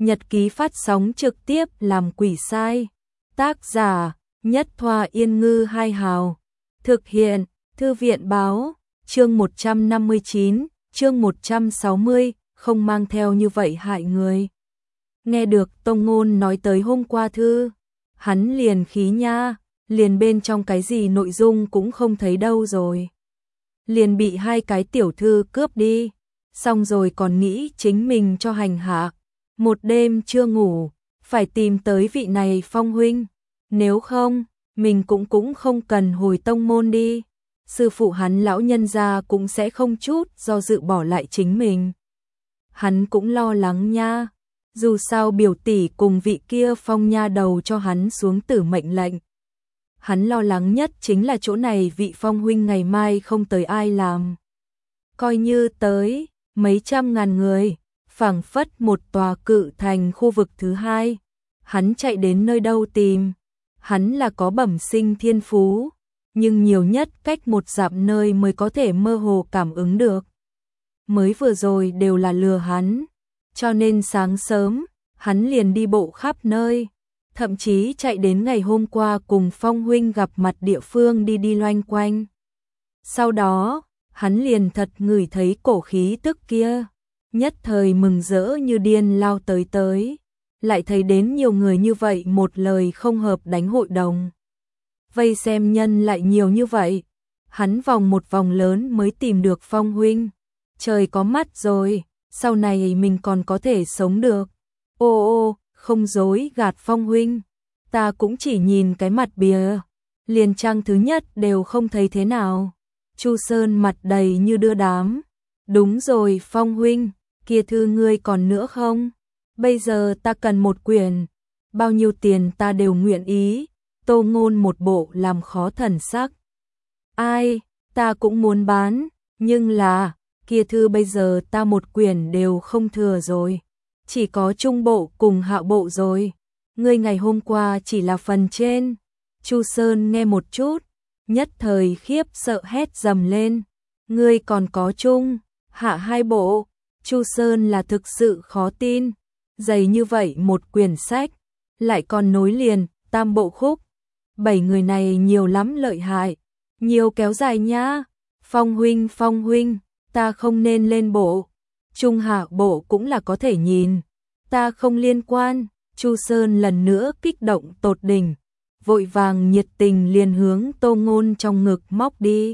nhật ký phát sóng trực tiếp làm quỷ sai. Tác giả Nhất Thoa Yên Ngư Hai Hào. Thực hiện Thư viện Báo. Chương 159, chương 160, không mang theo như vậy hại người. Nghe được Tông Ngôn nói tới hôm qua thư, hắn liền khí nha, liền bên trong cái gì nội dung cũng không thấy đâu rồi. Liền bị hai cái tiểu thư cướp đi, xong rồi còn nghĩ chính mình cho hành hạ. Một đêm chưa ngủ, phải tìm tới vị này Phong huynh, nếu không, mình cũng không cần hồi tông môn đi. Sư phụ hắn lão nhân gia cũng sẽ không chút do dự bỏ lại chính mình. Hắn cũng lo lắng nha, dù sao biểu tỷ cùng vị kia Phong nha đầu cho hắn xuống tử mệnh lệnh. Hắn lo lắng nhất chính là chỗ này vị Phong huynh ngày mai không tới ai làm. Coi như tới, mấy trăm ngàn người, phảng phất một tòa cự thành khu vực thứ hai. Hắn chạy đến nơi đâu tìm? Hắn là có bẩm sinh thiên phú, nhưng nhiều nhất cách một dặm nơi mới có thể mơ hồ cảm ứng được. Mới vừa rồi đều là lừa hắn, cho nên sáng sớm, hắn liền đi bộ khắp nơi, thậm chí chạy đến ngày hôm qua cùng Phong huynh gặp mặt địa phương đi đi loanh quanh. Sau đó, hắn liền thật ngửi thấy cổ khí tức kia, nhất thời mừng rỡ như điên lao tới, lại thấy đến nhiều người như vậy một lời không hợp đánh hội đồng. Vây xem nhân lại nhiều như vậy, hắn vòng một vòng lớn mới tìm được Phong huynh. Trời có mắt rồi, sau này mình còn có thể sống được. Ô, không dối gạt Phong huynh, ta cũng chỉ nhìn cái mặt bìa, liền trang thứ nhất đều không thấy thế nào. Chu Sơn mặt đầy như đưa đám. Đúng rồi Phong huynh, kia thư ngươi còn nữa không? Bây giờ ta cần một quyển, bao nhiêu tiền ta đều nguyện ý. Tô Ngôn một bộ làm khó thần sắc. Ai, ta cũng muốn bán, nhưng là, kia thư bây giờ ta một quyển đều không thừa rồi. Chỉ có trung bộ cùng hạ bộ rồi. Ngươi ngày hôm qua chỉ là phần trên. Chu Sơn nghe một chút, nhất thời khiếp sợ hét dầm lên. Ngươi còn có trung, hạ hai bộ. Chu Sơn là thực sự khó tin. Dày như vậy một quyển sách, lại còn nối liền, tam bộ khúc. 7 người này nhiều lắm lợi hại, nhiều kéo dài nhá. Phong huynh, ta không nên lên bộ. Trung hạ bộ cũng là có thể nhìn, ta không liên quan. Chu Sơn lần nữa kích động tột đỉnh, vội vàng nhiệt tình liền hướng Tô Ngôn trong ngực móc đi.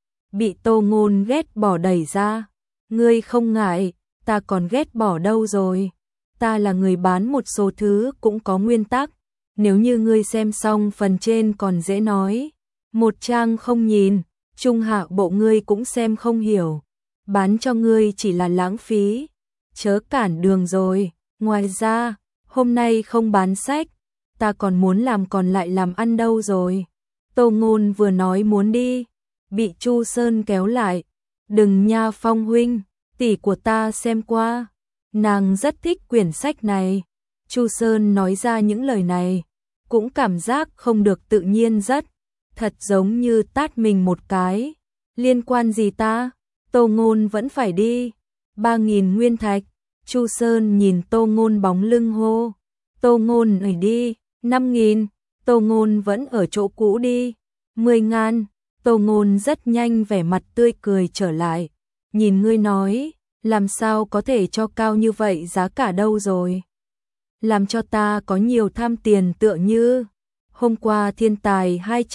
Bị Tô Ngôn ghét bỏ đẩy ra. Ngươi không ngại, ta còn ghét bỏ đâu rồi. Ta là người bán một số thứ cũng có nguyên tắc. Nếu như ngươi xem xong phần trên còn dễ nói. Một trang không nhìn, trung hạ bộ ngươi cũng xem không hiểu. Bán cho ngươi chỉ là lãng phí. Chớ cản đường rồi. Ngoài ra, hôm nay không bán sách, ta còn muốn làm còn lại làm ăn đâu rồi. Tô Ngôn vừa nói muốn đi, bị Chu Sơn kéo lại. Đừng nha Phong huynh, tỷ của ta xem qua. Nàng rất thích quyển sách này. Chu Sơn nói ra những lời này, cũng cảm giác không được tự nhiên rất. Thật giống như tát mình một cái. Liên quan gì ta? Tô Ngôn vẫn phải đi. 3.000 nguyên thạch. Chu Sơn nhìn Tô Ngôn bóng lưng hô. Tô Ngôn ơi đi. 5.000. Tô Ngôn vẫn ở chỗ cũ đi. 10.000. Tô Ngôn rất nhanh vẻ mặt tươi cười trở lại. Nhìn ngươi nói, làm sao có thể cho cao như vậy giá cả đâu rồi. Làm cho ta có nhiều tham tiền tựa như. Hôm qua thiên tài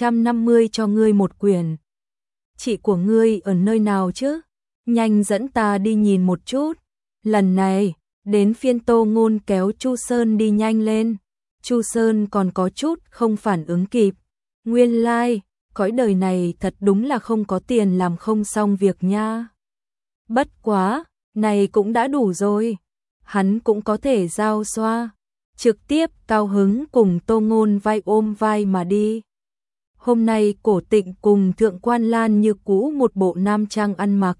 250 cho ngươi một quyển. Chị của ngươi ở nơi nào chứ? Nhanh dẫn ta đi nhìn một chút. Lần này, đến phiên Tô Ngôn kéo Chu Sơn đi nhanh lên. Chu Sơn còn có chút không phản ứng kịp. Nguyên lai, cõi đời này thật đúng là không có tiền làm không xong việc nha. Bất quá, này cũng đã đủ rồi. Hắn cũng có thể giao xoa. Trực tiếp cao hứng cùng Tô Ngôn vai ôm vai mà đi. Hôm nay Cổ Tịnh cùng Thượng Quan Lan như cũ một bộ nam trang ăn mặc.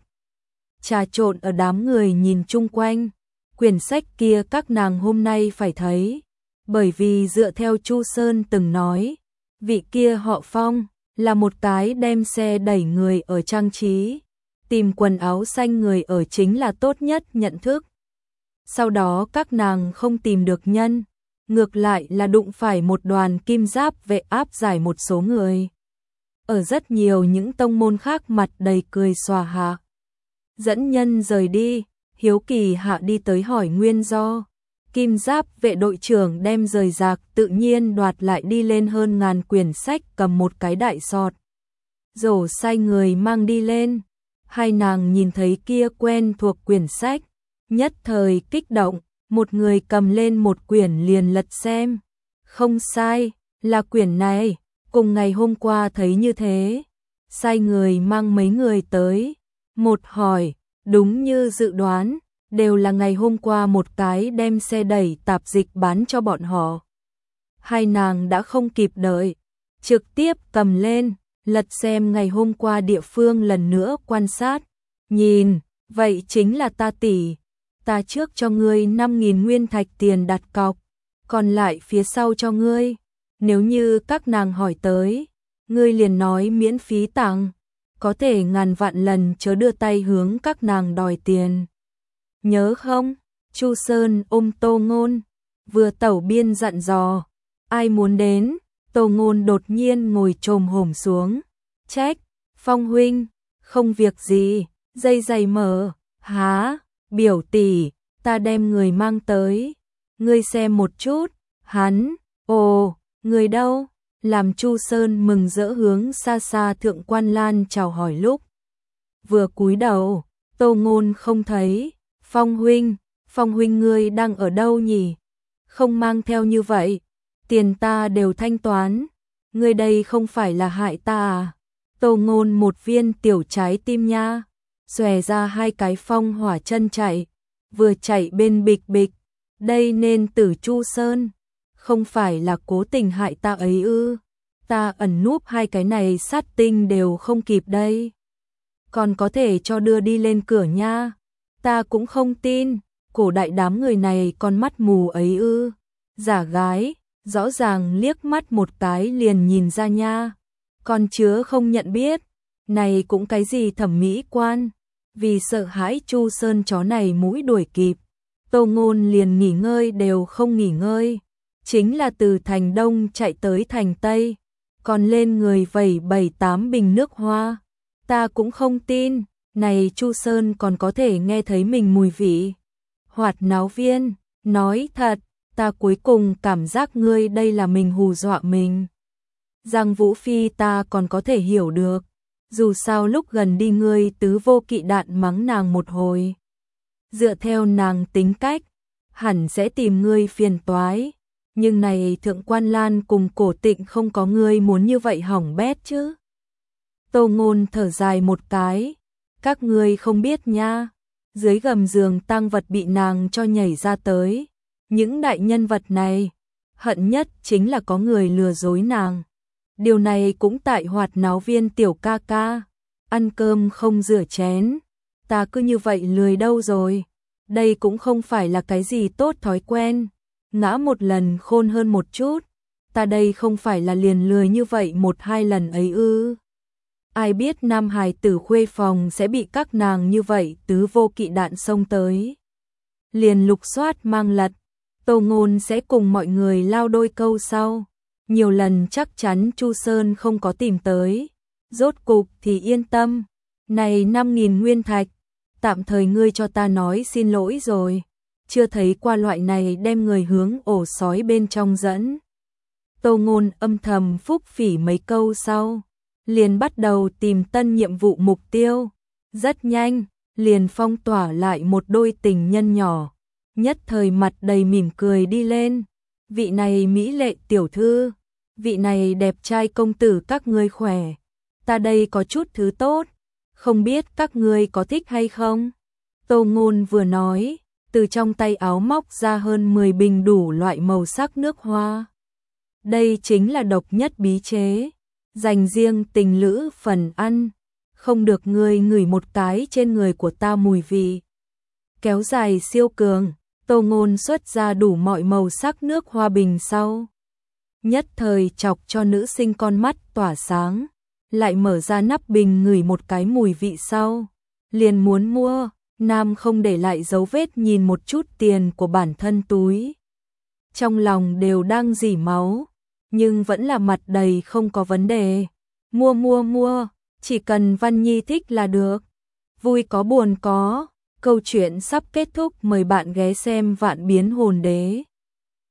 Trà trộn ở đám người nhìn chung quanh. Quyển sách kia các nàng hôm nay phải thấy. Bởi vì dựa theo Chu Sơn từng nói, vị kia họ Phong là một cái đem xe đẩy người ở trang trí. Tìm quần áo xanh người ở chính là tốt nhất nhận thức. Sau đó các nàng không tìm được nhân, ngược lại là đụng phải một đoàn kim giáp vệ áp giải một số người. Ở rất nhiều những tông môn khác mặt đầy cười xòa hạ. Dẫn nhân rời đi, hiếu kỳ hạ đi tới hỏi nguyên do. Kim giáp vệ đội trưởng đem rời rạc tự nhiên đoạt lại đi lên hơn ngàn quyển sách, cầm một cái đại sọt rổ sai người mang đi lên. Hai nàng nhìn thấy kia quen thuộc quyển sách, nhất thời kích động, một người cầm lên một quyển liền lật xem. Không sai, là quyển này, cùng ngày hôm qua thấy như thế. Sai người mang mấy người tới, một hỏi, đúng như dự đoán, đều là ngày hôm qua một cái đem xe đẩy tạp dịch bán cho bọn họ. Hai nàng đã không kịp đợi, trực tiếp cầm lên, lật xem ngày hôm qua địa phương lần nữa quan sát. Nhìn, vậy chính là ta tỷ, ta trước cho ngươi 5.000 nguyên thạch tiền đặt cọc, còn lại phía sau cho ngươi. Nếu như các nàng hỏi tới, ngươi liền nói miễn phí tặng, có thể ngàn vạn lần chớ đưa tay hướng các nàng đòi tiền. Nhớ không? Chu Sơn ôm Tô Ngôn, vừa tẩu biên dặn dò, ai muốn đến? Tô Ngôn đột nhiên ngồi chồm hổm xuống, trách, Phong huynh, không việc gì, dây giày mở, há, biểu tỷ, ta đem người mang tới, ngươi xem một chút, hắn, ồ, người đâu? Làm Chu Sơn mừng rỡ hướng xa xa Thượng Quan Lan chào hỏi lúc vừa cúi đầu, Tô Ngôn không thấy. Phong huynh ngươi đang ở đâu nhỉ? Không mang theo như vậy, tiền ta đều thanh toán, ngươi đây không phải là hại ta à? Tô Ngôn một viên tiểu trái tim nha, xòe ra hai cái phong hỏa chân chạy, vừa chạy bên bịch bịch, đây nên tử Chu Sơn, không phải là cố tình hại ta ấy ư? Ta ẩn núp hai cái này sát tinh đều không kịp đây, còn có thể cho đưa đi lên cửa nha. Ta cũng không tin, cổ đại đám người này con mắt mù ấy ư? Giả gái, rõ ràng liếc mắt một cái liền nhìn ra nha, còn chứa không nhận biết, này cũng cái gì thẩm mỹ quan. Vì sợ hãi Chu Sơn chó này mũi đuổi kịp, Tô Ngôn liền nghỉ ngơi đều không nghỉ ngơi, chính là từ thành Đông chạy tới thành Tây, còn lên người vẩy 7-8 bình nước hoa. Ta cũng không tin, này Chu Sơn còn có thể nghe thấy mình mùi vị. Hoạt náo viên, nói thật, ta cuối cùng cảm giác ngươi đây là mình hù dọa mình. Giang Vũ Phi ta còn có thể hiểu được, dù sao lúc gần đi ngươi tứ vô kỵ đạn mắng nàng một hồi. Dựa theo nàng tính cách, hẳn sẽ tìm ngươi phiền toái, nhưng này Thượng Quan Lan cùng Cổ Tịnh không có ngươi muốn như vậy hỏng bét chứ. Tô Ngôn thở dài một cái, các ngươi không biết nha, dưới gầm giường tang vật bị nàng cho nhảy ra tới, những đại nhân vật này, hận nhất chính là có người lừa dối nàng. Điều này cũng tại Hoạt náo viên tiểu ca ca, ăn cơm không rửa chén, ta cứ như vậy lười đâu rồi, đây cũng không phải là cái gì tốt thói quen, ngã một lần khôn hơn một chút, ta đây không phải là liền lười như vậy 1-2 lần ấy ư. Ai biết nam hài tử khuê phòng sẽ bị các nàng như vậy tứ vô kỵ đạn xông tới. Liền lục soát mang lật, Tô Ngôn sẽ cùng mọi người lao đôi câu sau. Nhiều lần chắc chắn Chu Sơn không có tìm tới, rốt cục thì yên tâm. Này 5.000 nguyên thạch, tạm thời ngươi cho ta nói xin lỗi rồi, chưa thấy qua loại này đem người hướng ổ sói bên trong dẫn. Tô Ngôn âm thầm phúc phỉ mấy câu sau, liền bắt đầu tìm tân nhiệm vụ mục tiêu. Rất nhanh, liền phong tỏa lại một đôi tình nhân nhỏ, nhất thời mặt đầy mỉm cười đi lên. Vị này mỹ lệ tiểu thư, vị này đẹp trai công tử các ngươi khỏe, ta đây có chút thứ tốt, không biết các ngươi có thích hay không? Tô Ngôn vừa nói, từ trong tay áo móc ra hơn 10 bình đủ loại màu sắc nước hoa. Đây chính là độc nhất bí chế, dành riêng tình lữ phần ăn, không được ngươi ngửi một cái trên người của ta mùi vị. Kéo dài siêu cường, Tô Ngôn xuất ra đủ mọi màu sắc nước hoa bình sau. Nhất thời chọc cho nữ sinh con mắt tỏa sáng, lại mở ra nắp bình ngửi một cái mùi vị sau. Liền muốn mua, Nam không để lại dấu vết nhìn một chút tiền của bản thân túi. Trong lòng đều đang rỉ máu, nhưng vẫn là mặt đầy không có vấn đề. Mua, chỉ cần Văn Nhi thích là được. Vui có buồn có, câu chuyện sắp kết thúc, mời bạn ghé xem Vạn Biến Hồn Đế.